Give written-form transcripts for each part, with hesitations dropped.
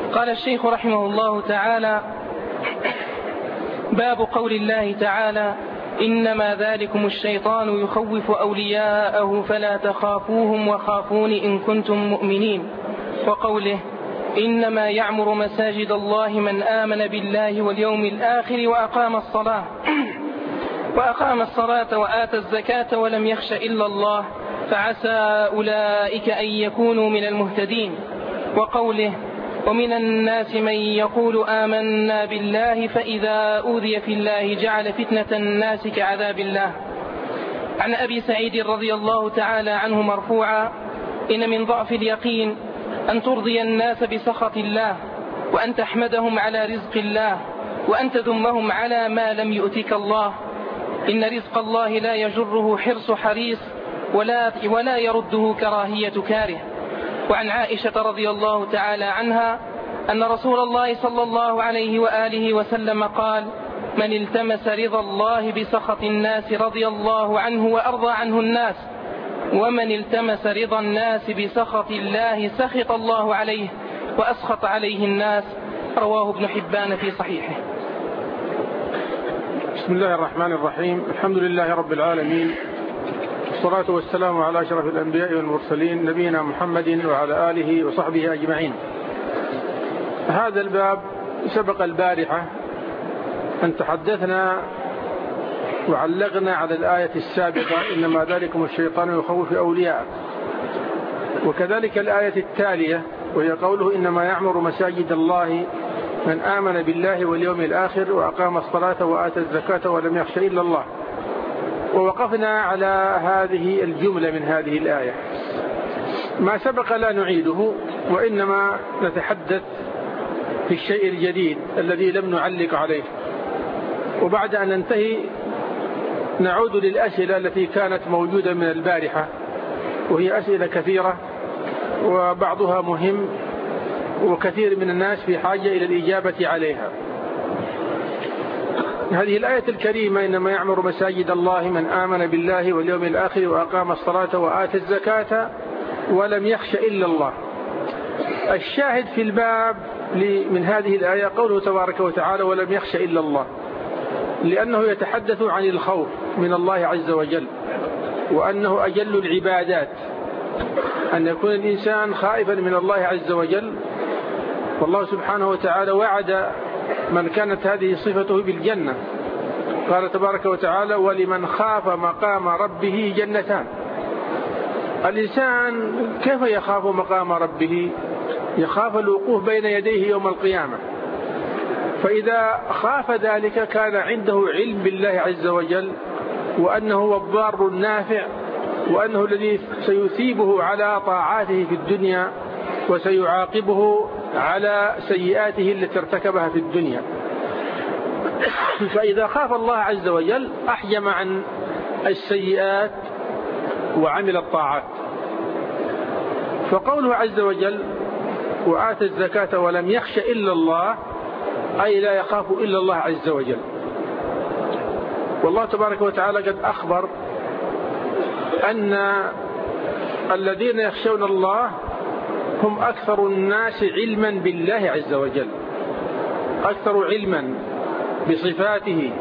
قال الشيخ رحمه الله تعالى: باب قول الله تعالى: إنما ذلكم الشيطان يخوف أولياءه فلا تخافوهم وخافون إن كنتم مؤمنين. وقوله: إنما يعمر مساجد الله من آمن بالله واليوم الآخر وأقام الصلاة وآتى الزكاة ولم يخش إلا الله فعسى أولئك أن يكونوا من المهتدين. وقوله: ومن الناس من يقول آمنا بالله فإذا أوذي في الله جعل فتنة الناس كعذاب الله. عن أبي سعيد رضي الله تعالى عنه مرفوعا: إن من ضعف اليقين أن ترضي الناس بسخط الله، وأن تحمدهم على رزق الله، وأن تذمهم على ما لم يؤتك الله. إن رزق الله لا يجره حرص حريص ولا يرده كراهية كاره. وعن عائشة رضي الله تعالى عنها أن رسول الله صلى الله عليه وآله وسلم قال: من التمس رضا الله بسخط الناس رضي الله عنه وأرضى عنه الناس، ومن التمس رضا الناس بسخط الله سخط الله عليه وأسخط عليه الناس. رواه ابن حبان في صحيحه. بسم الله الرحمن الرحيم. الحمد لله رب العالمين، والصلاة والسلام على أشرف الأنبياء والمرسلين نبينا محمد وعلى آله وصحبه أجمعين. هذا الباب سبق البارحة أن تحدثنا وعلقنا على الآية السابقة: إنما ذلكم الشيطان يخوف أولياءه، وكذلك الآية التالية وهي قوله: إنما يعمر مساجد الله من آمن بالله واليوم الآخر وأقام الصلاة وآتى الزكاة ولم يخش إلا الله. ووقفنا على هذه الجملة من هذه الآية. ما سبق لا نعيده، وإنما نتحدث في الشيء الجديد الذي لم نعلق عليه. وبعد أن ننتهي نعود للأسئلة التي كانت موجودة من البارحة، وهي أسئلة كثيرة وبعضها مهم، وكثير من الناس في حاجة إلى الإجابة عليها. هذه الآية الكريمة: إنما يعمر مساجد الله من آمن بالله واليوم الآخر وأقام الصلاة وآتى الزكاة ولم يخش إلا الله. الشاهد في الباب من هذه الآية قوله تبارك وتعالى: ولم يخش إلا الله، لأنه يتحدث عن الخوف من الله عز وجل، وأنه أجل العبادات أن يكون الإنسان خائفا من الله عز وجل. والله سبحانه وتعالى وعد من كانت هذه صفته بالجنة. قال تبارك وتعالى: ولمن خاف مقام ربه جنتان. الإنسان كيف يخاف مقام ربه؟ يخاف الوقوف بين يديه يوم القيامة. فإذا خاف ذلك كان عنده علم بالله عز وجل، وأنه هو الضار النافع، وأنه الذي سيثيبه على طاعاته في الدنيا وسيعاقبه على سيئاته التي ارتكبها في الدنيا. فإذا خاف الله عز وجل أحجم عن السيئات وعمل الطاعات. فقوله عز وجل: وآتى الزكاة ولم يخش إلا الله، أي لا يخاف إلا الله عز وجل. والله تبارك وتعالى قد أخبر أن الذين يخشون الله هم أكثر الناس علما بالله عز وجل، أكثر علما بصفاته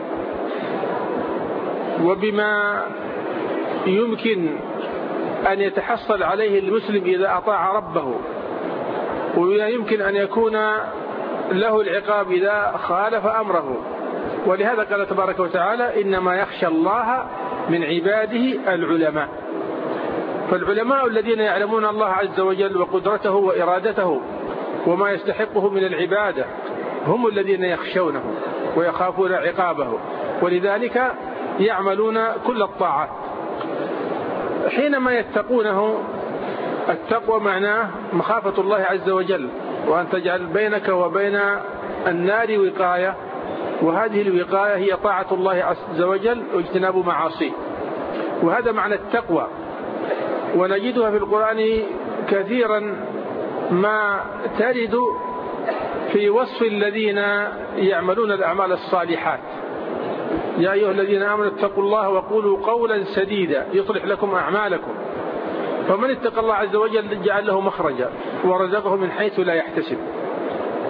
وبما يمكن أن يتحصل عليه المسلم إذا أطاع ربه، وبما يمكن أن يكون له العقاب إذا خالف أمره. ولهذا قال تبارك وتعالى: إنما يخشى الله من عباده العلماء. فالعلماء الذين يعلمون الله عز وجل وقدرته وإرادته وما يستحقه من العبادة هم الذين يخشونه ويخافون عقابه، ولذلك يعملون كل الطاعات. حينما يتقونه، التقوى معناه مخافة الله عز وجل، وأن تجعل بينك وبين النار وقاية، وهذه الوقاية هي طاعة الله عز وجل واجتناب معاصيه. وهذا معنى التقوى، ونجدها في القرآن كثيرا ما ترد في وصف الذين يعملون الأعمال الصالحات: يا أيها الذين آمنوا اتقوا الله وقولوا قولا سديدا يصلح لكم أعمالكم. فمن اتقى الله عز وجل جعل له مخرجا ورزقه من حيث لا يحتسب.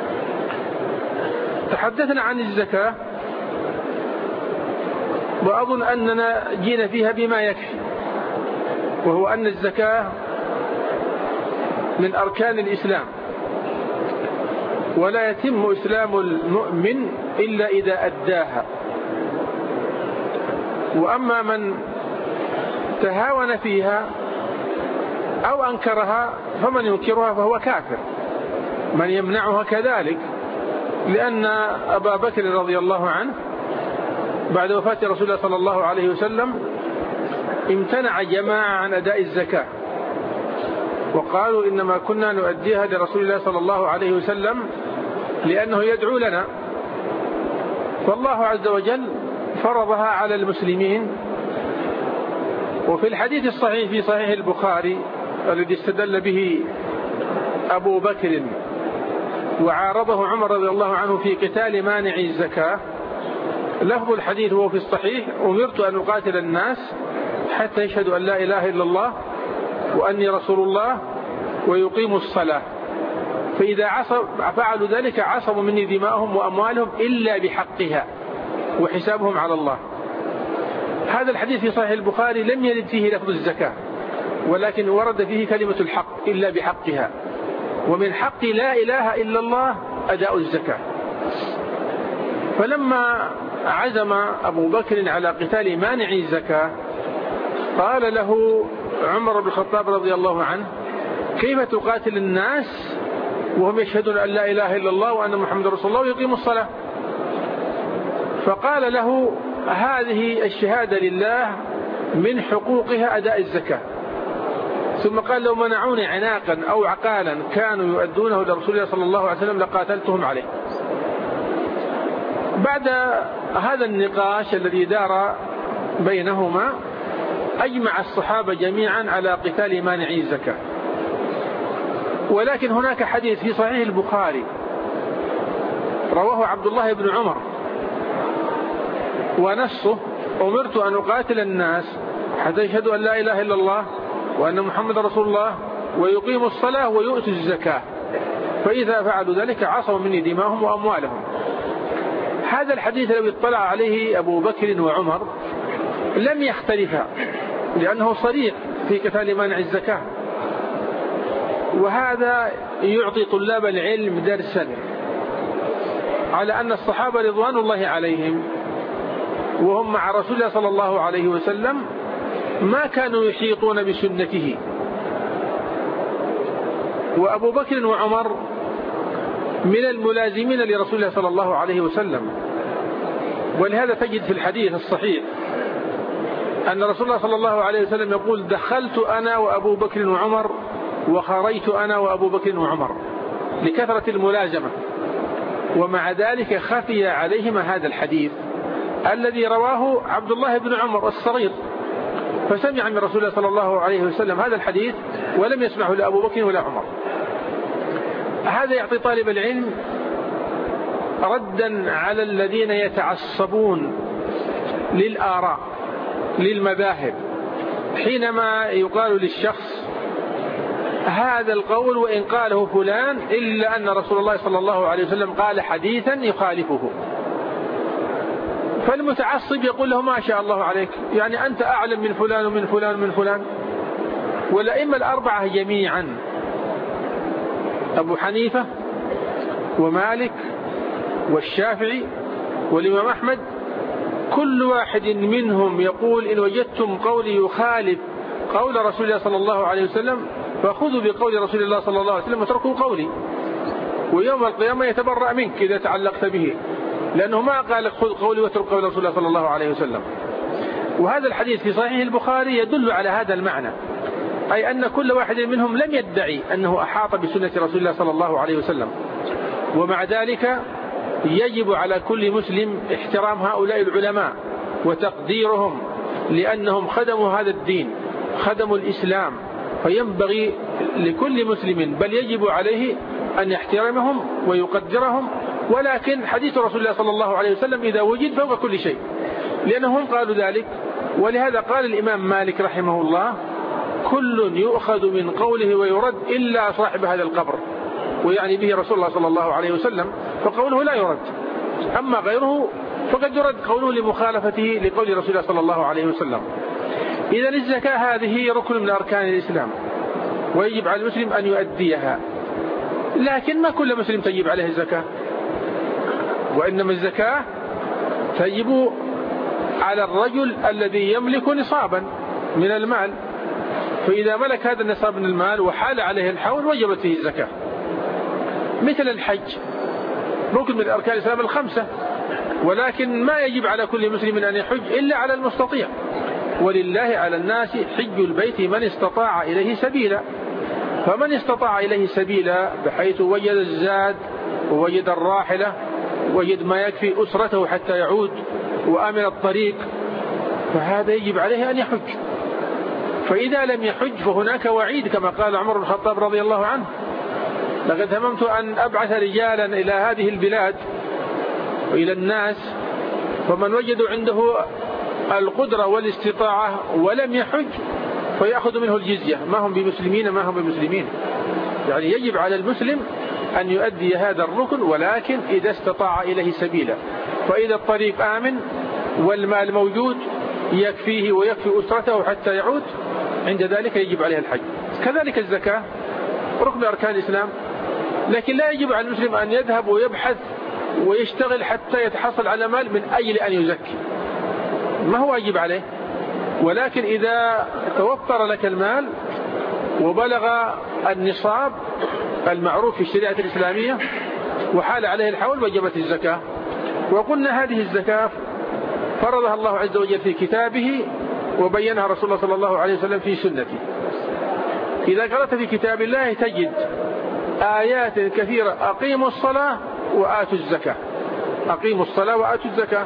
تحدثنا عن الزكاة وأظن أننا جينا فيها بما يكفي، وهو أن الزكاة من أركان الإسلام، ولا يتم إسلام المؤمن إلا إذا أداها. وأما من تهاون فيها أو أنكرها فمن ينكرها فهو كافر، من يمنعها كذلك، لأن أبا بكر رضي الله عنه بعد وفاة رسول الله صلى الله عليه وسلم امتنع جماعة عن أداء الزكاة، وقالوا إنما كنا نؤديها لرسول الله صلى الله عليه وسلم لأنه يدعو لنا، فالله عز وجل فرضها على المسلمين. وفي الحديث الصحيح في صحيح البخاري الذي استدل به أبو بكر وعارضه عمر رضي الله عنه في قتال مانع الزكاة، لفظ الحديث هو في الصحيح: أمرت أن أقاتل الناس حتى يشهدوا أن لا إله إلا الله وأني رسول الله ويقيموا الصلاة، فإذا فعلوا ذلك عصموا مني دماءهم وأموالهم إلا بحقها وحسابهم على الله. هذا الحديث في صحيح البخاري لم يرد فيه لفظ الزكاة، ولكن ورد فيه كلمة الحق إلا بحقها، ومن حق لا إله إلا الله أداء الزكاة. فلما عزم أبو بكر على قتال مانع الزكاة قال له عمر بن الخطاب رضي الله عنه: كيف تقاتل الناس وهم يشهدون أن لا إله إلا الله وأن محمد رسول الله ويقيموا الصلاة؟ فقال له: هذه الشهادة لله من حقوقها أداء الزكاة. ثم قال: لو منعوني عناقا أو عقالا كانوا يؤدونه لرسول الله صلى الله عليه وسلم لقاتلتهم عليه. بعد هذا النقاش الذي دار بينهما أجمع الصحابة جميعا على قتال مانعي الزكاة. ولكن هناك حديث في صحيح البخاري رواه عبد الله بن عمر ونصه: أمرت أن أقاتل الناس حتى يشهدوا أن لا إله إلا الله وأن محمد رسول الله ويقيموا الصلاة ويؤتوا الزكاة، فإذا فعلوا ذلك عصموا مني دماءهم وأموالهم. هذا الحديث لو اطلع عليه أبو بكر وعمر لم يختلفا، لأنه صريح في قتال مانع الزكاة. وهذا يعطي طلاب العلم درسا على أن الصحابة رضوان الله عليهم وهم مع رسول الله صلى الله عليه وسلم ما كانوا يحيطون بسنته، وأبو بكر وعمر من الملازمين لرسول الله صلى الله عليه وسلم. ولهذا تجد في الحديث الصحيح أن رسول الله صلى الله عليه وسلم يقول: دخلت أنا وأبو بكر وعمر وخرجت أنا وأبو بكر وعمر، لكثرة الملازمة. ومع ذلك خفي عليهما هذا الحديث الذي رواه عبد الله بن عمر الصغير، فسمع من رسول الله صلى الله عليه وسلم هذا الحديث ولم يسمعه لأبو بكر ولا عمر. هذا يعطي طالب العلم ردا على الذين يتعصبون للآراء للمذاهب، حينما يقال للشخص هذا القول وإن قاله فلان إلا أن رسول الله صلى الله عليه وسلم قال حديثا يخالفه، فالمتعصب يقول له: ما شاء الله عليك، يعني أنت أعلم من فلان ومن فلان ومن فلان. والأئمة الأربعة جميعا أبو حنيفة ومالك والشافعي والإمام أحمد كل واحد منهم يقول: إن وجدتم قولي يخالف قول رسول الله صلى الله عليه وسلم فخذوا بقول رسول الله صلى الله عليه وسلم وتركوا قولي، ويوم القيامة يتبرأ منك إذا تعلقت به، لأنه ما قال خذ قولي واترك قول رسول الله صلى الله عليه وسلم. وهذا الحديث في صحيح البخاري يدل على هذا المعنى، أي أن كل واحد منهم لم يدعي أنه أحاط بسنة رسول الله صلى الله عليه وسلم، ومع ذلك يجب على كل مسلم احترام هؤلاء العلماء وتقديرهم، لأنهم خدموا هذا الدين، خدموا الإسلام، فينبغي لكل مسلم بل يجب عليه أن يحترمهم ويقدرهم. ولكن حديث رسول الله صلى الله عليه وسلم إذا وجد فوق كل شيء، لأنهم قالوا ذلك. ولهذا قال الإمام مالك رحمه الله: كل يؤخذ من قوله ويرد إلا صاحب هذا القبر، ويعني به رسول الله صلى الله عليه وسلم، فقوله لا يرد. أما غيره فقد يرد قوله لمخالفته لقول رسول الله صلى الله عليه وسلم. إذن الزكاة هذه ركن من أركان الإسلام ويجب على المسلم أن يؤديها، لكن ما كل مسلم تجب عليه الزكاة، وإنما الزكاة تجب على الرجل الذي يملك نصابا من المال، فإذا ملك هذا النصاب من المال وحال عليه الحول وجبت فيه الزكاة. مثل الحج ركن من أركان الإسلام الخمسة، ولكن ما يجب على كل مسلم أن يحج إلا على المستطيع. ولله على الناس حج البيت من استطاع إليه سبيلا، فمن استطاع إليه سبيلا بحيث وجد الزاد ووجد الراحلة وجد ما يكفي أسرته حتى يعود وأمن الطريق، فهذا يجب عليه أن يحج. فإذا لم يحج فهناك وعيد، كما قال عمر بن الخطاب رضي الله عنه: لقد هممت أن أبعث رجالا إلى هذه البلاد وإلى الناس، فمن وجدوا عنده القدرة والاستطاعة ولم يحج فيأخذ منه الجزية، ما هم بمسلمين. يعني يجب على المسلم أن يؤدي هذا الركن، ولكن إذا استطاع إليه سبيلا. فإذا الطريق آمن والمال موجود يكفيه ويكفي أسرته حتى يعود، عند ذلك يجب عليه الحج. كذلك الزكاة ركن أركان الإسلام، لكن لا يجب على المسلم أن يذهب ويبحث ويشتغل حتى يتحصل على مال من أجل أن يزكي، ما هو واجب عليه. ولكن إذا توفر لك المال وبلغ النصاب المعروف في الشريعة الإسلامية وحال عليه الحول وجبت الزكاة. وقلنا هذه الزكاة فرضها الله عز وجل في كتابه وبينها رسول الله صلى الله عليه وسلم في سنته. إذا قرأت في كتاب الله تجد آيات كثيرة: أقيموا الصلاة وآتوا الزكاة، أقيموا الصلاة وآتوا الزكاة.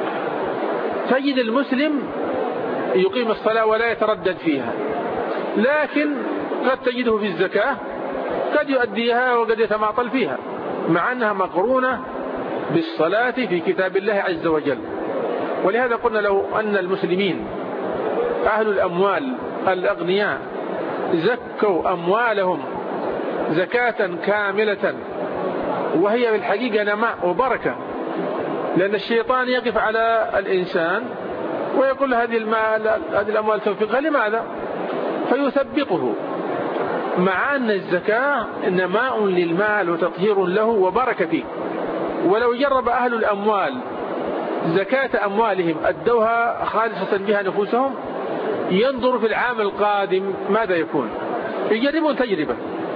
تجد المسلم يقيم الصلاة ولا يتردد فيها، لكن قد تجده في الزكاة قد يؤديها وقد يتماطل فيها، مع أنها مقرونة بالصلاة في كتاب الله عز وجل. ولهذا قلنا لو أن المسلمين أهل الأموال الأغنياء زكوا أموالهم زكاة كاملة وهي بالحقيقة نماء وبركة، لأن الشيطان يقف على الإنسان ويقول هذه الأموال تنفقها لماذا؟ فيثبطه، مع أن الزكاة نماء للمال وتطهير له وبركة فيه. ولو جرب أهل الأموال زكاة أموالهم أدوها خالصة بها نفوسهم، ينظر في العام القادم ماذا يكون، يجربون تجربة.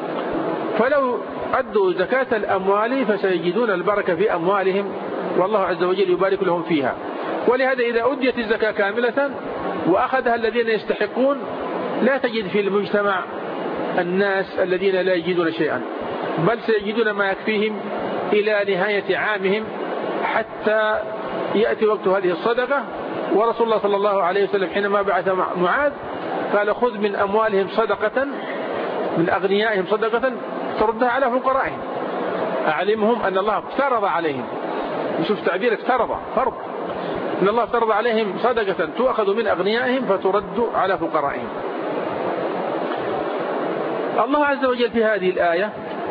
فلو أدوا زكاة الأموال فسيجدون البركة في أموالهم، والله عز وجل يبارك لهم فيها. ولهذا إذا أديت الزكاة كاملة وأخذها الذين يستحقون، لا تجد في المجتمع الناس الذين لا يجدون شيئا، بل سيجدون ما يكفيهم إلى نهاية عامهم حتى يأتي وقت هذه الصدقة. ورسول الله صلى الله عليه وسلم حينما بعث معاذ قال: خذ من أموالهم صدقة، من أغنيائهم صدقة تردها على فقرائهم، أعلمهم أن الله افترض عليهم. نشوف تعبير افترض، فرض، أن الله افترض عليهم صدقة تؤخذ من أغنيائهم فترد على فقرائهم. الله عز وجل في هذه الآية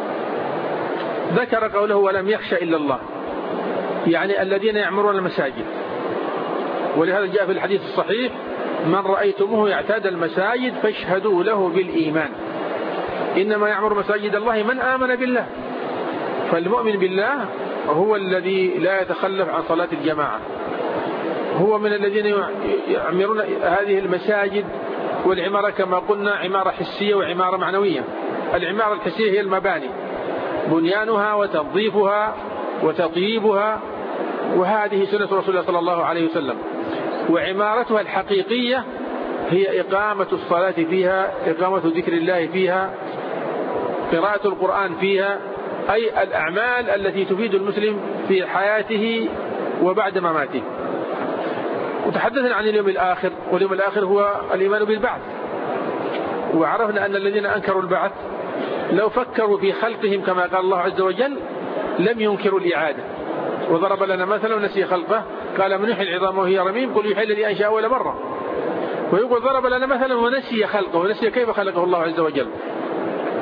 ذكر قوله: ولم يخش إلا الله، يعني الذين يعمرون المساجد. ولهذا جاء في الحديث الصحيح: من رأيتموه يعتاد المساجد فاشهدوا له بالإيمان، إنما يعمر مساجد الله من آمن بالله. فالمؤمن بالله هو الذي لا يتخلف عن صلاة الجماعة، هو من الذين يعمرون هذه المساجد. والعمارة كما قلنا عمارة حسية وعمارة معنوية. العمارة الحسية هي المباني، بنيانها وتنظيفها وتطييبها، وهذه سنة رسول الله صلى الله عليه وسلم. وعمارتها الحقيقية هي إقامة الصلاة فيها، إقامة ذكر الله فيها، قراءة القرآن فيها، أي الأعمال التي تفيد المسلم في حياته وبعد مماته. وتحدثنا عن اليوم الآخر، واليوم الآخر هو الإيمان بالبعث. وعرفنا أن الذين أنكروا البعث لو فكروا في خلقهم كما قال الله عز وجل لم ينكروا الإعادة. وضرب لنا مثلا ونسي خلقه قال: من يحيي العظام وهي رميم قل يحيي الذي أنشأها أول مرة. ويقول ضرب لنا مثلا ونسي خلقه، ونسي كيف خلقه الله عز وجل.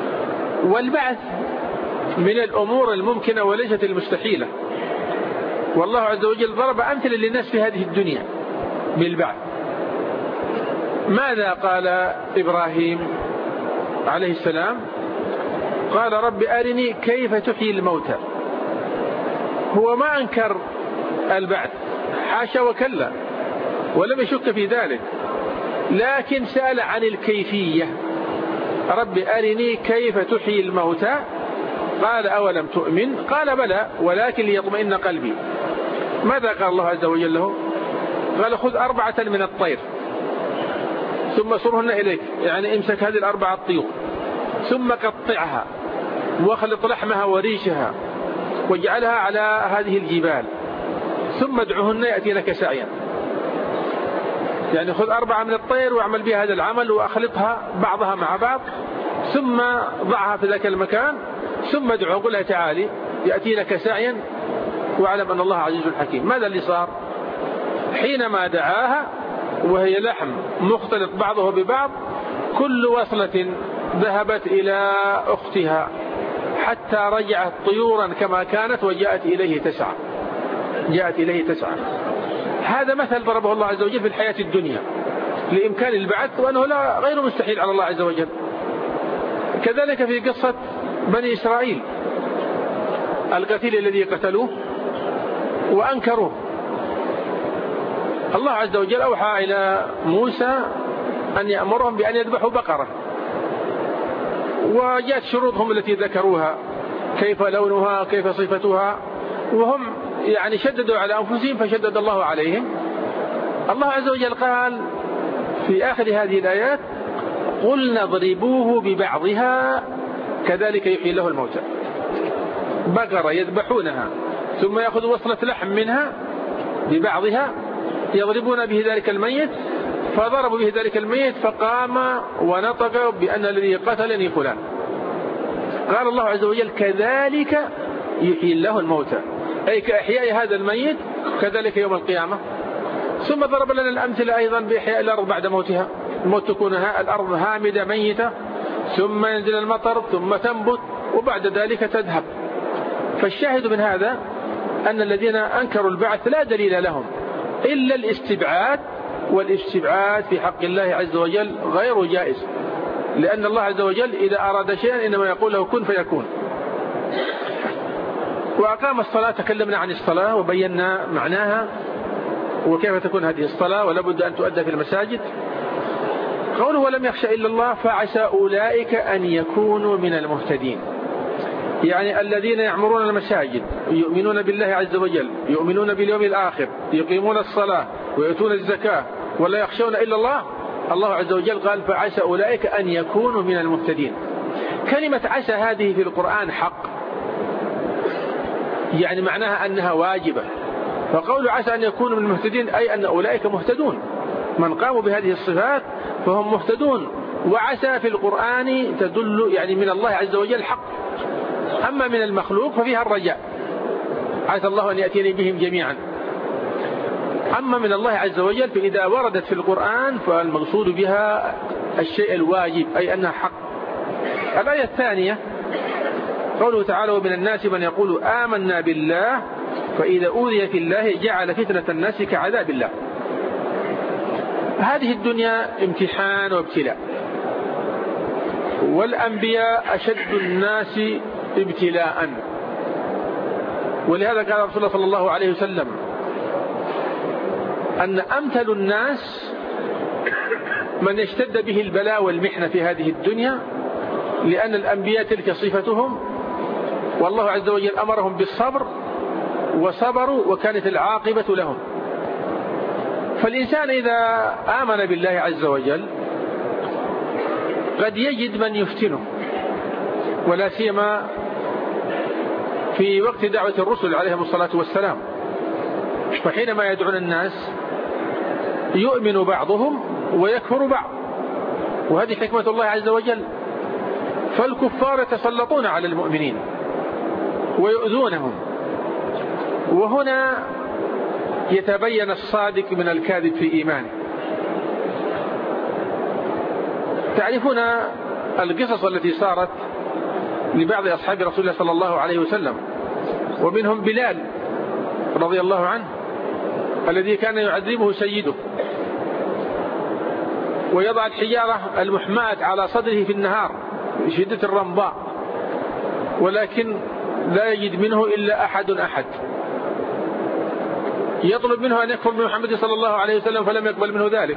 والبعث من الأمور الممكنة وليست المستحيلة، والله عز وجل ضرب أمثلة للناس في هذه الدنيا بالبعث. ماذا قال إبراهيم عليه السلام؟ قال رب أرني كيف تحيي الموتى. هو ما أنكر البعث، حاشا وكلا، ولم يشك في ذلك، لكن سأل عن الكيفية. رب أرني كيف تحيي الموتى. قال أولم تؤمن؟ قال بلى ولكن ليطمئن قلبي. ماذا قال الله عز وجل له؟ قال خذ 4 من الطير ثم صرهن إليك، يعني امسك هذه 4 طيور ثم قطعها واخلط لحمها وريشها واجعلها على هذه الجبال ثم ادعهن يأتي لك سعيا. يعني خذ 4 من الطير واعمل بها هذا العمل واخلطها بعضها مع بعض ثم ضعها في ذاك المكان ثم ادعو قل لها تعالي يأتي لك سعيا واعلم أن الله عزيز حكيم. ماذا اللي صار؟ حينما دعاها وهي لحم مختلط بعضه ببعض، كل وصلة ذهبت إلى أختها حتى رجعت طيورا كما كانت وجاءت إليه تسعى. جاءت إليه تسعى. هذا مثل ضربه الله عز وجل في الحياة الدنيا لإمكان البعث، وأنه لا غير مستحيل على الله عز وجل. كذلك في قصة بني إسرائيل، القتيل الذي قتلوه وأنكروه، الله عز وجل أوحى إلى موسى أن يأمرهم بأن يذبحوا بقرة، وجاءت شروطهم التي ذكروها كيف لونها كيف صفتها، وهم يعني شددوا على أنفسهم فشدد الله عليهم. الله عز وجل قال في آخر هذه الآيات قلنا اضربوه ببعضها كذلك يحيي له الموتى. بقرة يذبحونها ثم يأخذوا وصلة لحم منها ببعضها يضربون به ذلك الميت، فضربوا به ذلك الميت فقام ونطق بأن الذي قتلني فلان. قال الله عز وجل كذلك يحيي الله الموتى، أي كإحياء هذا الميت كذلك يوم القيامة. ثم ضرب لنا الأمثلة أيضا بإحياء الأرض بعد موتها. الموت تكون الأرض هامدة ميتة ثم ينزل المطر ثم تنبت وبعد ذلك تذهب. فالشاهد من هذا أن الذين أنكروا البعث لا دليل لهم إلا الاستبعاد، والاستبعاد في حق الله عز وجل غير جائز، لأن الله عز وجل إذا أراد شيئا إنما يقول له كن فيكون. وأقام الصلاة، تكلمنا عن الصلاة وبينا معناها وكيف تكون هذه الصلاة ولا بد أن تؤدى في المساجد. قوله ولم يخشى إلا الله فعسى أولئك أن يكونوا من المهتدين، يعني الذين يعمرون المساجد يؤمنون بالله عز وجل، يؤمنون باليوم الآخر، يقيمون الصلاة ويؤتون الزكاة ولا يخشون إلا الله. الله عز وجل قال فعسى أولئك أن يكونوا من المهتدين. كلمة عسى هذه في القرآن حق، يعني معناها أنها واجبة. فقول عسى أن يكونوا من المهتدين أي أن أولئك مهتدون، من قاموا بهذه الصفات فهم مهتدون. وعسى في القرآن تدل يعني من الله عز وجل حق، أما من المخلوق ففيها الرجاء، عسى الله أن يأتيني بهم جميعا. أما من الله عز وجل فإذا وردت في القرآن فالمقصود بها الشيء الواجب، أي أنها حق. الآية الثانية قوله تعالى ومن الناس من يقول آمنا بالله فإذا أوذي في الله جعل فتنة الناس كعذاب الله. هذه الدنيا امتحان وابتلاء، والأنبياء أشد الناس ابتلاء، ولهذا قال رسول الله صلى الله عليه وسلم أن أمثل الناس من يشتد به البلاء والمحنة في هذه الدنيا، لأن الأنبياء تلك صفتهم، والله عز وجل أمرهم بالصبر وصبروا وكانت العاقبة لهم. فالإنسان إذا آمن بالله عز وجل قد يجد من يفتنه، ولا سيما في وقت دعوة الرسل عليهم الصلاة والسلام، فحينما يدعون الناس يؤمن بعضهم ويكفر بعض، وهذه حكمة الله عز وجل. فالكفار يتسلطون على المؤمنين ويؤذونهم، وهنا يتبين الصادق من الكاذب في إيمانه. تعرفون القصص التي صارت لبعض أصحاب رسول الله صلى الله عليه وسلم، ومنهم بلال رضي الله عنه الذي كان يعذبه سيده ويضع الحجارة المحماة على صدره في النهار بشدة الرمضاء، ولكن لا يجد منه إلا أحد يطلب منه أن يكفر بمحمد صلى الله عليه وسلم فلم يقبل منه ذلك.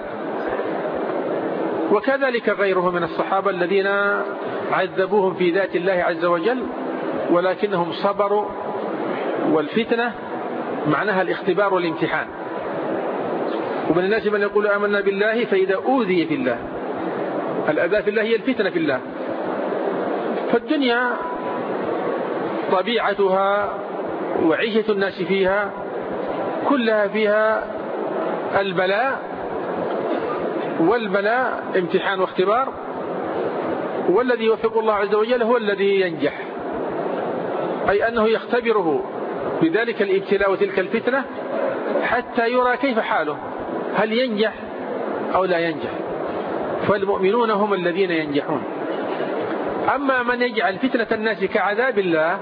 وكذلك غيره من الصحابة الذين عذبوهم في ذات الله عز وجل ولكنهم صبروا. والفتنة معناها الاختبار والامتحان. ومن الناس من يقول آمنا بالله فإذا أوذي في الله، الأذى في الله هي الفتنة في الله. فالدنيا طبيعتها وعيشة الناس فيها كلها فيها البلاء، والبلاء امتحان واختبار، والذي يوفق الله عز وجل هو الذي ينجح، أي أنه يختبره بذلك الابتلاء وتلك الفتنة حتى يرى كيف حاله، هل ينجح أو لا ينجح. فالمؤمنون هم الذين ينجحون. أما من يجعل فتنة الناس كعذاب الله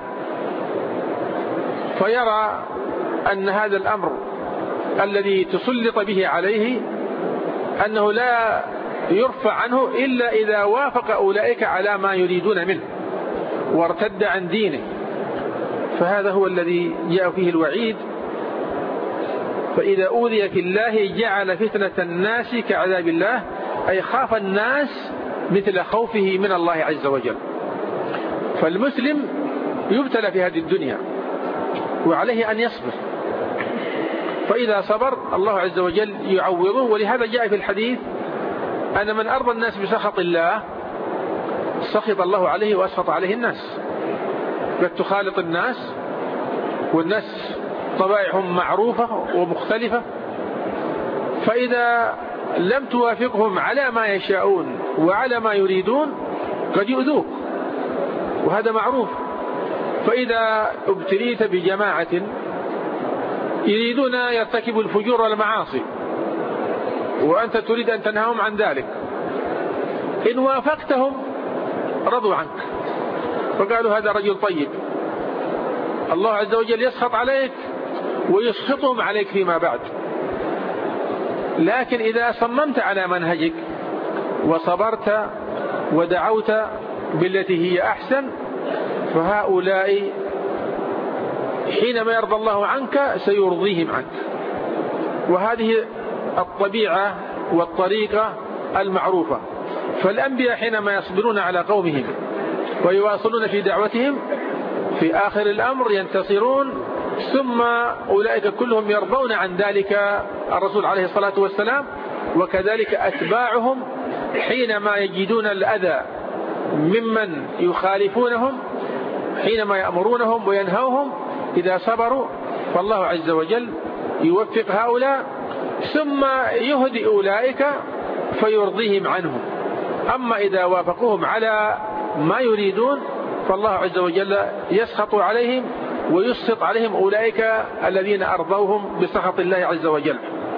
فيرى أن هذا الأمر الذي تسلط به عليه أنه لا يرفع عنه إلا إذا وافق أولئك على ما يريدون منه وارتد عن دينه، فهذا هو الذي جاء فيه الوعيد. فإذا أوذي في الله جعل فتنة الناس كعذاب الله، أي خاف الناس مثل خوفه من الله عز وجل. فالمسلم يبتلى في هذه الدنيا وعليه أن يصبر، فإذا صبر الله عز وجل يعوضه. ولهذا جاء في الحديث أن من أرضى الناس بسخط الله سخط الله عليه وأسخط عليه الناس. قد تخالط الناس والناس طبائعهم معروفة ومختلفة، فإذا لم توافقهم على ما يشاءون وعلى ما يريدون قد يؤذوك، وهذا معروف. فإذا ابتليت بجماعة يريدون يرتكبوا الفجور والمعاصي وأنت تريد أن تنهاهم عن ذلك، إن وافقتهم رضوا عنك فقالوا هذا رجل طيب، الله عز وجل يسخط عليك ويسخطهم عليك فيما بعد. لكن إذا صممت على منهجك وصبرت ودعوت بالتي هي أحسن فهؤلاء حينما يرضى الله عنك سيرضيهم عنك. وهذه الطبيعة والطريقة المعروفة. فالأنبياء حينما يصبرون على قومهم ويواصلون في دعوتهم في آخر الأمر ينتصرون، ثم أولئك كلهم يرضون عن ذلك الرسول عليه الصلاة والسلام. وكذلك أتباعهم حينما يجدون الأذى ممن يخالفونهم حينما يأمرونهم وينهوهم، إذا صبروا فالله عز وجل يوفق هؤلاء ثم يهدي أولئك فيرضيهم عنهم. أما إذا وافقوهم على ما يريدون فالله عز وجل يسخط عليهم ويسخط عليهم أولئك الذين أرضوهم بسخط الله عز وجل.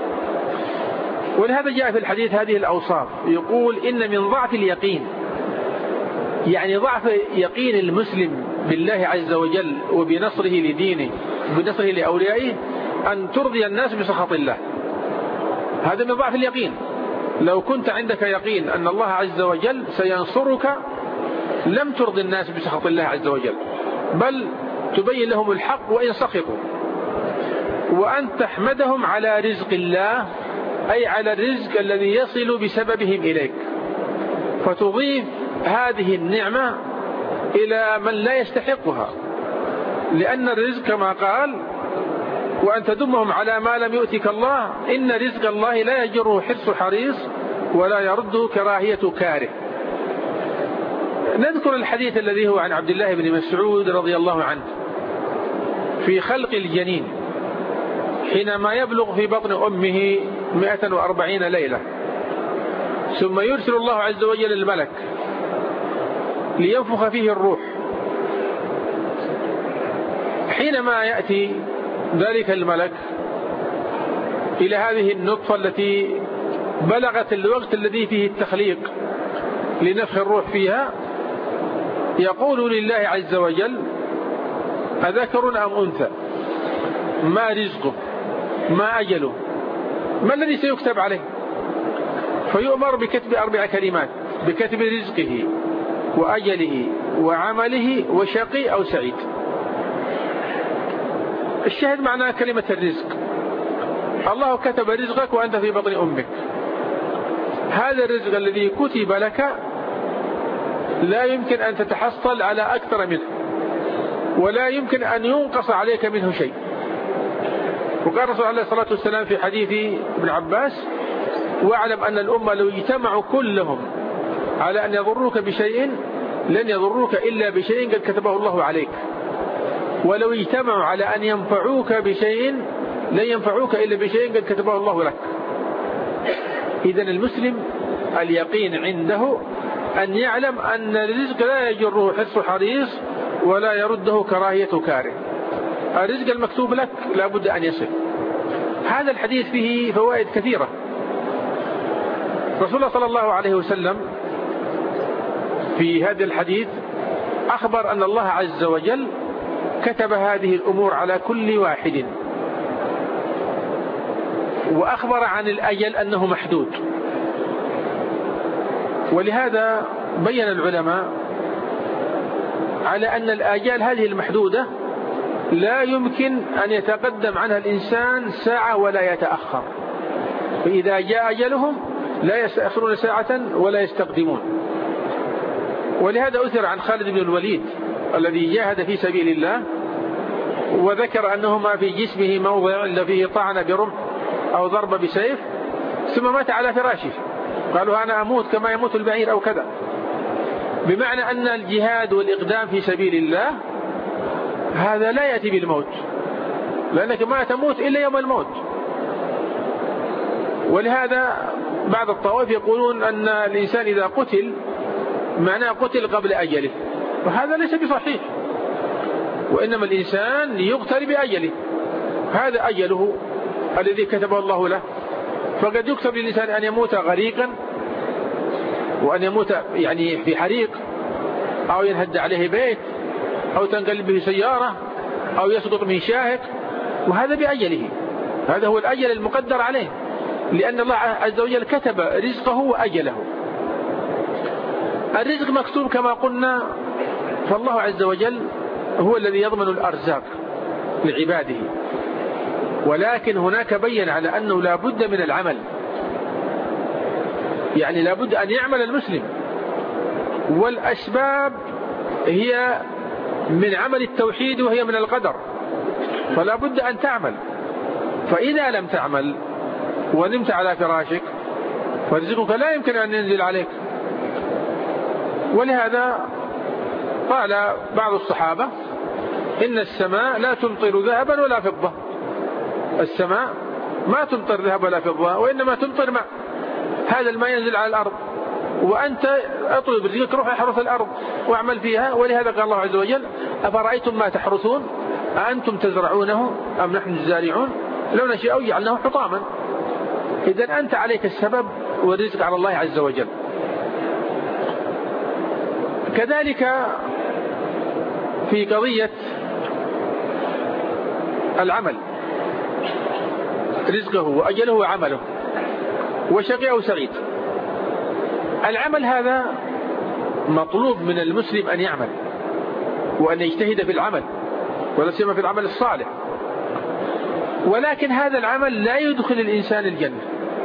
ولهذا جاء في الحديث هذه الأوصاف، يقول إن من ضعف اليقين، يعني ضعف يقين المسلم بالله عز وجل وبنصره لدينه وبنصره لأوليائه أن ترضي الناس بسخط الله. هذا من ضعف اليقين. لو كنت عندك يقين أن الله عز وجل سينصرك لم ترضي الناس بسخط الله عز وجل، بل تبين لهم الحق وإن سخطوا، وأن تحمدهم على رزق الله، أي على الرزق الذي يصل بسببهم إليك، فتضيف هذه النعمة إلى من لا يستحقها. لأن الرزق كما قال وأن تدمهم على ما لم يؤتك الله، إن رزق الله لا يجره حرص حريص ولا يرده كراهية كاره. نذكر الحديث الذي هو عن عبد الله بن مسعود رضي الله عنه في خلق الجنين حينما يبلغ في بطن أمه 140 ليلة، ثم يرسل الله عز وجل الملك لينفخ فيه الروح. حينما يأتي ذلك الملك إلى هذه النطفة التي بلغت الوقت الذي فيه التخليق لنفخ الروح فيها، يقول لله عز وجل أذكر أم أنثى؟ ما رزقه ما أجله، ما الذي سيكتب عليه؟ فيؤمر بكتب 4 كلمات: بكتب رزقه وأجله وعمله وشقي أو سعيد. الشاهد معنى كلمة الرزق: الله كتب رزقك وأنت في بطن أمك. هذا الرزق الذي كتب لك لا يمكن أن تتحصل على أكثر منه، ولا يمكن أن ينقص عليك منه شيء. وقال الرسول عليه الصلاة والسلام في حديث ابن عباس: واعلم أن الأمة لو اجتمعوا كلهم على أن يضروك بشيء لن يضروك إلا بشيء قد كتبه الله عليك، ولو اجتمعوا على أن ينفعوك بشيء لن ينفعوك إلا بشيء قد كتبه الله لك. إذن المسلم اليقين عنده أن يعلم أن الرزق لا يجره حرص حريص ولا يرده كراهية كاره. الرزق المكتوب لك لا بد أن يصل. هذا الحديث فيه فوائد كثيرة. رسول الله صلى الله عليه وسلم في هذا الحديث أخبر أن الله عز وجل كتب هذه الأمور على كل واحد، وأخبر عن الأجل أنه محدود. ولهذا بين العلماء على أن الآجال هذه المحدودة لا يمكن أن يتقدم عنها الإنسان ساعة ولا يتأخر، فإذا جاء أجلهم لا يستأخرون ساعة ولا يستقدمون. ولهذا أثر عن خالد بن الوليد الذي جاهد في سبيل الله وذكر أنه ما في جسمه موضع إلا فيه طعن برمح أو ضرب بسيف ثم مات على فراشه، قالوا أنا أموت كما يموت البعير أو كذا، بمعنى أن الجهاد والإقدام في سبيل الله هذا لا يأتي بالموت، لأنك ما تموت إلا يوم الموت. ولهذا بعض الطوائف يقولون أن الإنسان إذا قتل معناه قتل قبل أجله، وهذا ليس بصحيح، وإنما الإنسان يقتل بأجله، هذا أجله الذي كتبه الله له. فقد يكتب للإنسان أن يموت غريقا، وأن يموت يعني في حريق، أو ينهد عليه بيت، أو تنقلب به سيارة، أو يسقط من شاهق، وهذا بأجله. هذا هو الأجل المقدر عليه، لأن الله عز وجل كتب رزقه وأجله. الرزق مكتوب كما قلنا، فالله عز وجل هو الذي يضمن الأرزاق لعباده، ولكن هناك بين على أنه لا بد من العمل، يعني لا بد أن يعمل المسلم، والأسباب هي من عمل التوحيد وهي من القدر، فلا بد أن تعمل. فإذا لم تعمل ونمت على فراشك فرزقك لا يمكن أن ينزل عليك. ولهذا قال بعض الصحابة إن السماء لا تمطر ذهبا ولا فضة، السماء ما تمطر ذهب ولا فضة، وإنما تمطر ماء، هذا الماء ينزل على الأرض، وأنت أطلب رزقك، روح احرث الأرض واعمل فيها. ولهذا قال الله عز وجل أفرأيتم ما تحرثون أأنتم تزرعونه أم نحن الزارعون لو نشاء جعلناه حطاما. إذن أنت عليك السبب والرزق على الله عز وجل. كذلك في قضية العمل، رزقه وأجله وعمله، وشقي أو سعيد. العمل هذا مطلوب من المسلم أن يعمل وأن يجتهد في العمل، ولا سيما في العمل الصالح، ولكن هذا العمل لا يدخل الإنسان الجنة.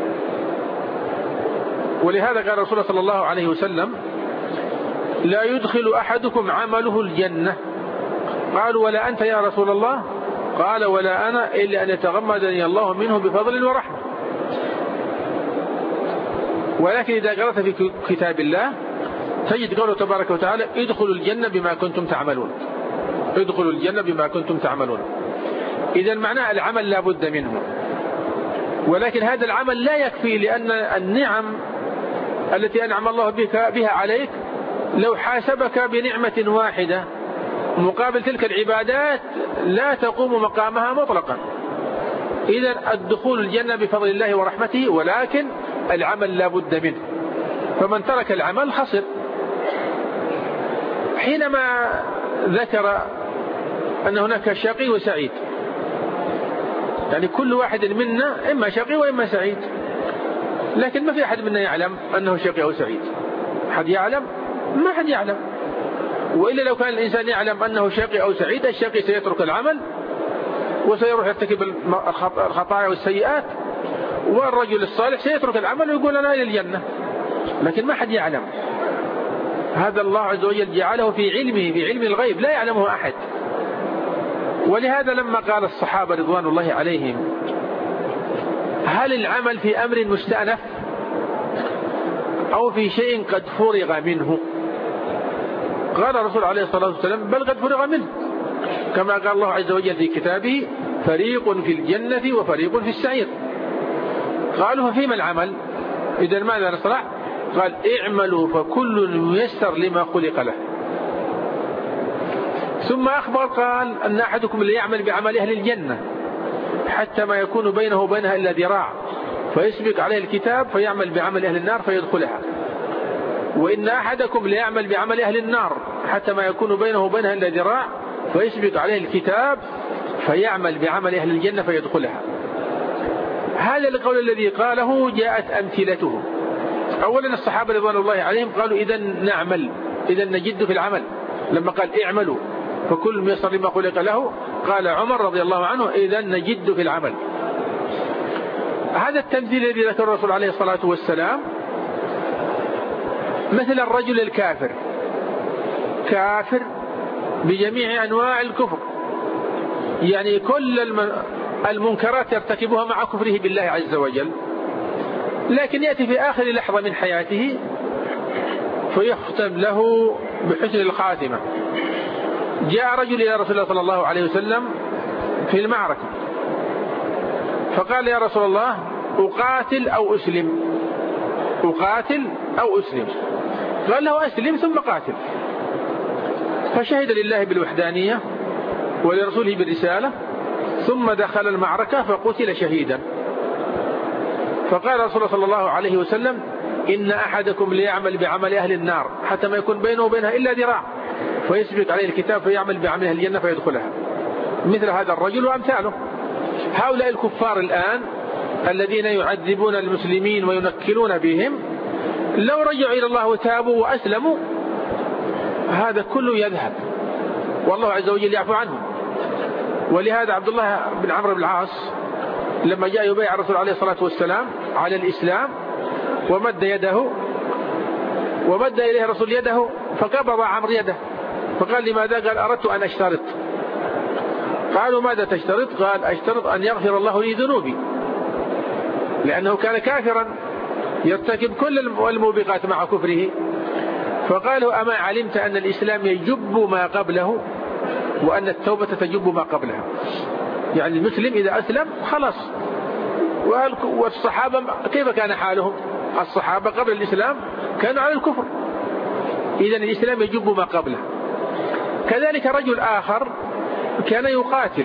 ولهذا قال رسول الله صلى الله عليه وسلم لا يدخل أحدكم عمله الجنة. قالوا ولا أنت يا رسول الله؟ قال ولا أنا إلا أن يتغمدني الله منه بفضل ورحمة. ولكن إذا قرأت في كتاب الله تجد قوله تبارك وتعالى ادخلوا الجنة بما كنتم تعملون، ادخلوا الجنة بما كنتم تعملون. إذا معناه العمل لا بد منه، ولكن هذا العمل لا يكفي، لأن النعم التي أنعم الله بها عليك لو حاسبك بنعمة واحدة مقابل تلك العبادات لا تقوم مقامها مطلقا. إذا الدخول الجنة بفضل الله ورحمته، ولكن العمل لا بد منه، فمن ترك العمل خسر. حينما ذكر أن هناك شقي وسعيد، يعني كل واحد منا إما شقي وإما سعيد، لكن ما في أحد منا يعلم أنه شقي أو سعيد. حد يعلم؟ ما حد يعلم. وإلا لو كان الإنسان يعلم أنه شقي أو سعيد، الشقي سيترك العمل وسيروح يرتكب الخطايا والسيئات، والرجل الصالح سيترك العمل ويقول أنا إلى الجنة، لكن ما حد يعلم. هذا الله عز وجل جعله في علمه، في علم الغيب لا يعلمه أحد. ولهذا لما قال الصحابة رضوان الله عليهم هل العمل في أمر مستأنف أو في شيء قد فرغ منه، قال الرسول عليه الصلاة والسلام بل قد فرغ منه، كما قال الله عز وجل في كتابه فريق في الجنة وفريق في السعير. قالوا ففيما العمل؟ إذا ماذا نصنع؟ قال اعملوا فكل ميسر لما خلق له. ثم أخبر قال أن أحدكم لا يعمل بعمل أهل الجنة حتى ما يكون بينه وبينها إلا ذراع فيسبق عليه الكتاب فيعمل بعمل أهل النار فيدخلها، وإن أحدكم لا يعمل بعمل أهل النار حتى ما يكون بينه وبينها إلا ذراع فيسبق عليه الكتاب فيعمل بعمل أهل الجنة فيدخلها. هذا القول الذي قاله جاءت أمثلته. أولا الصحابة رضوان الله عليهم قالوا إذا نعمل، إذا نجد في العمل. لما قال اعملوا فكل ميسر لما خلق له، قال عمر رضي الله عنه إذا نجد في العمل. هذا التمثيل الذي ذكر الرسول عليه الصلاة والسلام مثل الرجل الكافر، كافر بجميع أنواع الكفر، يعني كل المنكرات يرتكبها مع كفره بالله عز وجل، لكن يأتي في آخر لحظة من حياته فيختم له بحسن الخاتمة. جاء رجل إلى رسول الله صلى الله عليه وسلم في المعركة فقال يا رسول الله أقاتل أو أسلم؟ أقاتل أو أسلم؟ قال له أسلم ثم قاتل. فشهد لله بالوحدانية ولرسوله بالرسالة ثم دخل المعركة فقتل شهيدا. فقال رسول الله صلى الله عليه وسلم إن أحدكم ليعمل بعمل أهل النار حتى ما يكون بينه وبينها إلا ذراع فيسبق عليه الكتاب فيعمل بعمل أهل الجنة فيدخلها. مثل هذا الرجل وأمثاله. هؤلاء الكفار الآن الذين يعذبون المسلمين وينكلون بهم لو رجعوا إلى الله وتابوا وأسلموا هذا كله يذهب والله عز وجل يعفو عنهم. ولهذا عبد الله بن عمرو بن العاص لما جاء يبايع الرسول عليه الصلاة والسلام على الإسلام ومد إليه الرسول يده فقبض عمرو يده فقال لماذا؟ قال أردت أن أشترط. قالوا ماذا تشترط؟ قال أشترط أن يغفر الله لي ذنوبي، لأنه كان كافرا يرتكب كل الموبقات مع كفره. فقالوا أما علمت أن الإسلام يجب ما قبله وأن التوبة تجب ما قبلها؟ يعني المسلم إذا أسلم خلاص. والصحابة كيف كان حالهم؟ الصحابة قبل الإسلام كانوا على الكفر، إذا الإسلام يجب ما قبله. كذلك رجل آخر كان يقاتل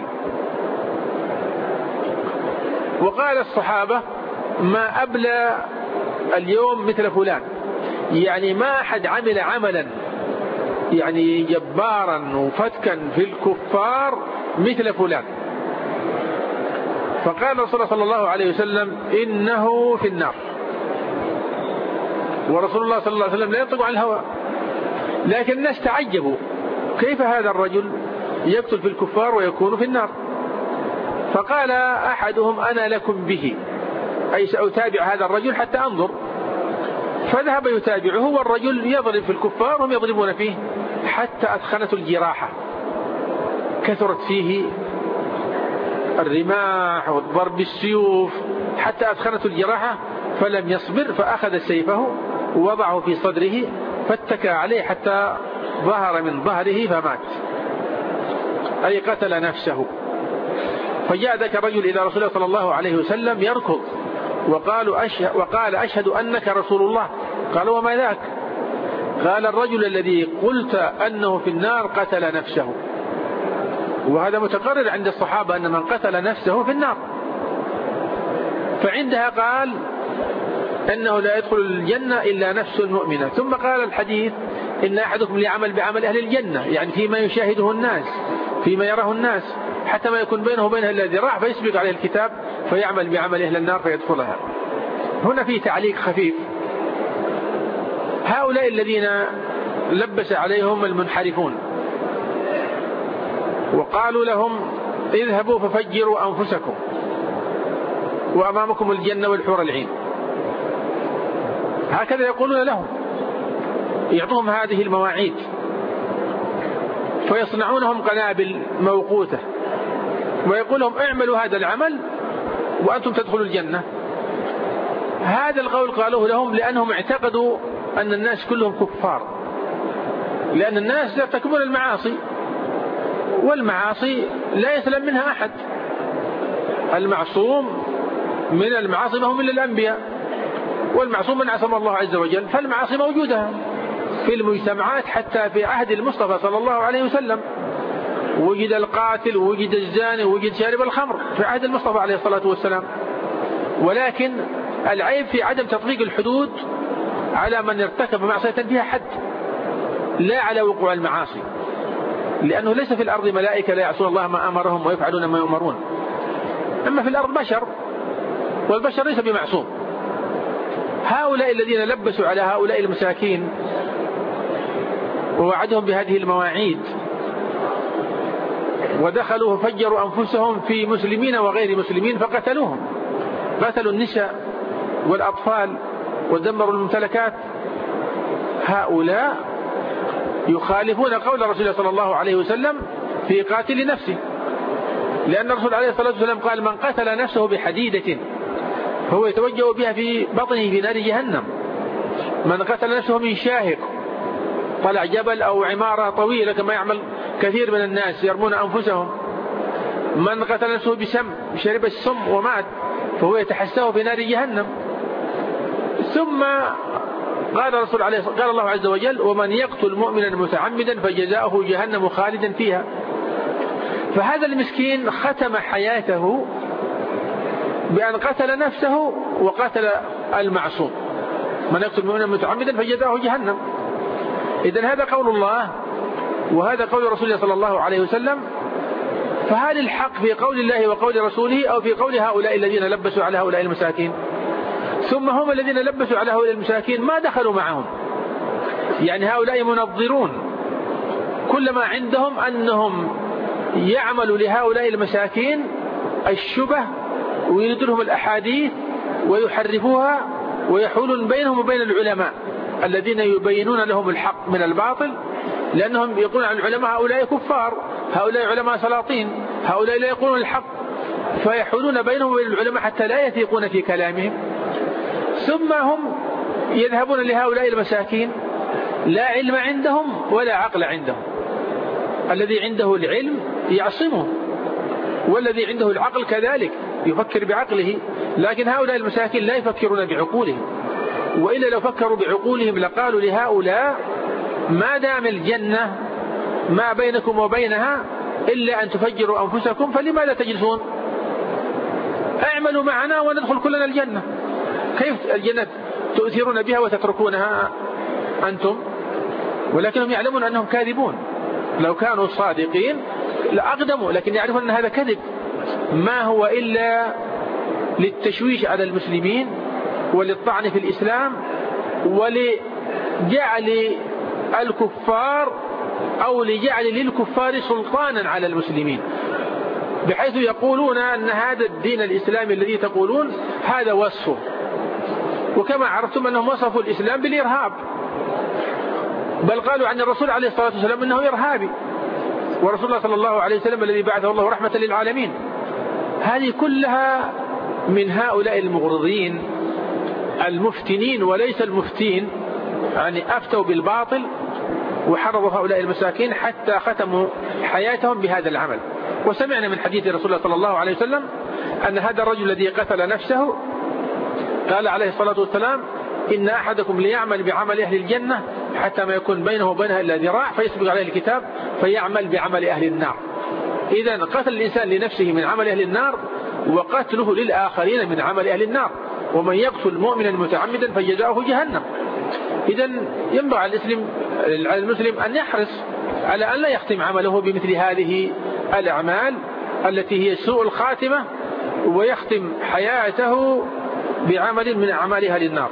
وقال الصحابة ما أبلى اليوم مثل فلان، يعني ما أحد عمل عملا يعني جبارا وفتكا في الكفار مثل فلان. فقال رسول الله صلى الله عليه وسلم إنه في النار. ورسول الله صلى الله عليه وسلم لا ينطق عن الهوى، لكن الناس تعجبوا كيف هذا الرجل يقتل في الكفار ويكون في النار. فقال أحدهم أنا لكم به، أي سأتابع هذا الرجل حتى أنظر. فذهب يتابعه والرجل يضرب في الكفار وهم يضربون فيه حتى أثخنت الجراحة، كثرت فيه الرماح والضرب بالسيوف حتى أثخنت الجراحة، فلم يصبر فأخذ سيفه ووضعه في صدره فاتكى عليه حتى ظهر من ظهره فمات، أي قتل نفسه. فجاء ذاك الرجل إلى رسول الله صلى الله عليه وسلم يركض وقال أشهد أنك رسول الله. قال وما ذاك؟ قال الرجل الذي قلت أنه في النار قتل نفسه. وهذا متقرر عند الصحابة أن من قتل نفسه في النار. فعندها قال أنه لا يدخل الجنة إلا نفس مؤمنة. ثم قال الحديث إن أحدكم ليعمل بعمل أهل الجنة، يعني فيما يشاهده الناس، فيما يراه الناس. حتى ما يكون بينه وبينها إلا ذراع فيسبق عليه الكتاب فيعمل بعمل أهل النار فيدخلها. هنا في تعليق خفيف. هؤلاء الذين لبس عليهم المنحرفون وقالوا لهم اذهبوا ففجروا أنفسكم وأمامكم الجنة والحور العين، هكذا يقولون لهم، يعطوهم هذه المواعيد فيصنعونهم قنابل موقوتة ويقول لهم اعملوا هذا العمل وأنتم تدخلوا الجنة. هذا القول قالوه لهم لأنهم اعتقدوا أن الناس كلهم كفار، لأن الناس يرتكبون المعاصي والمعاصي لا يسلم منها أحد. المعصوم من المعاصي ما هم إلا الأنبياء، والمعصوم من عصم الله عز وجل. فالمعاصي موجودة في المجتمعات حتى في عهد المصطفى صلى الله عليه وسلم، وجد القاتل ووجد الزاني ووجد شارب الخمر في عهد المصطفى عليه الصلاة والسلام. ولكن العيب في عدم تطبيق الحدود على من ارتكب معصية فيها حد، لا على وقوع المعاصي، لأنه ليس في الأرض ملائكة لا يعصون الله ما أمرهم ويفعلون ما يؤمرون. أما في الأرض بشر، والبشر ليس بمعصوم. هؤلاء الذين لبسوا على هؤلاء المساكين ووعدهم بهذه المواعيد ودخلوا فجروا أنفسهم في مسلمين وغير مسلمين فقتلوهم، قتلوا النساء والأطفال ودمروا الممتلكات. هؤلاء يخالفون قول رسول الله صلى الله عليه وسلم في قاتل نفسه، لأن الرسول عليه الصلاة والسلام قال من قتل نفسه بحديدة فهو يتوجه بها في بطنه في نار جهنم. من قتل نفسه من شاهق طلع جبل أو عمارة طويلة كما يعمل كثير من الناس يرمون أنفسهم. من قتل نفسه بسم شرب السم ومات فهو يتحسه في نار جهنم. ثم قال الرسول قال الله عز وجل ومن يقتل مؤمنا متعمدا فجزاؤه جهنم خالدا فيها. فهذا المسكين ختم حياته بأن قتل نفسه وقتل المعصوم. من يقتل مؤمنا متعمدا فجزاؤه جهنم. إذن هذا قول الله وهذا قول رسول الله صلى الله عليه وسلم. فهل الحق في قول الله وقول رسوله أو في قول هؤلاء الذين لبسوا على هؤلاء المساكين؟ ثم هم الذين لبسوا على هؤلاء المساكين ما دخلوا معهم، يعني هؤلاء منظرون، كل ما عندهم أنهم يعملوا لهؤلاء المساكين الشبه ويريدون لهم الأحاديث ويحرفوها ويحولون بينهم وبين العلماء الذين يبينون لهم الحق من الباطل، لأنهم يقولون عن العلماء هؤلاء كفار، هؤلاء علماء سلاطين، هؤلاء لا يقولون الحق، فيحولون بينهم وبين العلماء حتى لا يثيقون في كلامهم. ثم هم يذهبون لهؤلاء المساكين لا علم عندهم ولا عقل عندهم. الذي عنده العلم يعصمه، والذي عنده العقل كذلك يفكر بعقله، لكن هؤلاء المساكين لا يفكرون بعقولهم، وإلا لو فكروا بعقولهم لقالوا لهؤلاء ما دام الجنة ما بينكم وبينها إلا أن تفجروا أنفسكم فلماذا تجلسون؟ اعملوا معنا وندخل كلنا الجنة. كيف الجنة تؤثرون بها وتتركونها أنتم؟ ولكنهم يعلمون أنهم كاذبون، لو كانوا صادقين لأقدموا، لكن يعرفون أن هذا كذب، ما هو إلا للتشويش على المسلمين وللطعن في الإسلام ولجعل الكفار أو لجعل للكفار سلطانا على المسلمين، بحيث يقولون أن هذا الدين الإسلامي الذي تقولون هذا وصفه. وكما عرفتم أنهم وصفوا الإسلام بالإرهاب، بل قالوا عن الرسول عليه الصلاة والسلام أنه إرهابي، ورسول الله صلى الله عليه وسلم الذي بعثه الله رحمة للعالمين. هذه كلها من هؤلاء المغرضين المفتنين وليس المفتين، يعني أفتوا بالباطل وحرضوا هؤلاء المساكين حتى ختموا حياتهم بهذا العمل. وسمعنا من حديث رسول الله صلى الله عليه وسلم أن هذا الرجل الذي قتل نفسه قال عليه الصلاة والسلام إن أحدكم ليعمل بعمل أهل الجنة حتى ما يكون بينه وبينها إلا ذراع فيسبق عليه الكتاب فيعمل بعمل أهل النار. إذن قتل الإنسان لنفسه من عمل أهل النار وقتله للآخرين من عمل أهل النار. ومن يقتل مؤمنا متعمدا فجزاؤه جهنم. إذن ينبغي على المسلم أن يحرص على أن لا يختم عمله بمثل هذه الأعمال التي هي سوء الخاتمة، ويختم حياته بعمل من أعمالها للنار.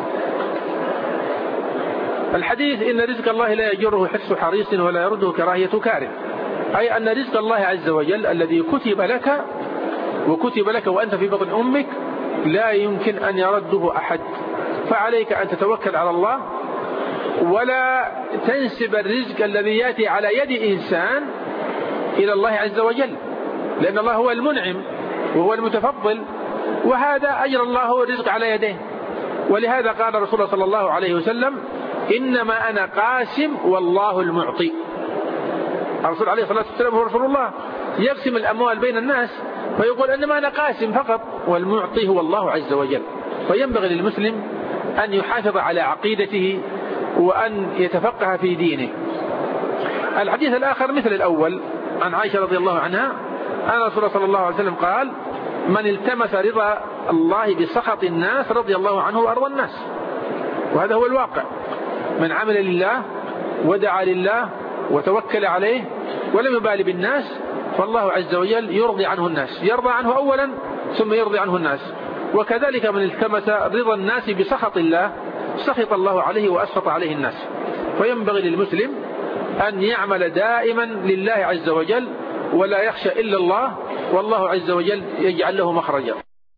الحديث إن رزق الله لا يجره حرص حريص ولا يرده كراهية كاره، أي أن رزق الله عز وجل الذي كتب لك وأنت في بطن أمك لا يمكن أن يرده أحد، فعليك أن تتوكل على الله ولا تنسب الرزق الذي يأتي على يد إنسان إلى الله عز وجل، لأن الله هو المنعم وهو المتفضل، وهذا أجر الله الرزق على يديه. ولهذا قال رسول الله صلى الله عليه وسلم إنما أنا قاسم والله المعطي. الرسول عليه الصلاة والسلام هو رسول الله يقسم الأموال بين الناس، فيقول إنما أنا قاسم فقط، والمعطي هو الله عز وجل. فينبغي للمسلم أن يحافظ على عقيدته وأن يتفقه في دينه. الحديث الآخر مثل الأول عن عائشة رضي الله عنها أن رسول الله صلى الله عليه وسلم قال من التمس رضا الله بسخط الناس رضي الله عنه وأرضى الناس. وهذا هو الواقع، من عمل لله ودعا لله وتوكل عليه ولم يبالي بالناس فالله عز وجل يرضي عنه الناس، يرضى عنه أولا ثم يرضي عنه الناس. وكذلك من التمس رضا الناس بسخط الله سخط الله عليه وأسخط عليه الناس. فينبغي للمسلم أن يعمل دائما لله عز وجل ولا يخشى إلا الله، والله عز وجل يجعل له مخرجا.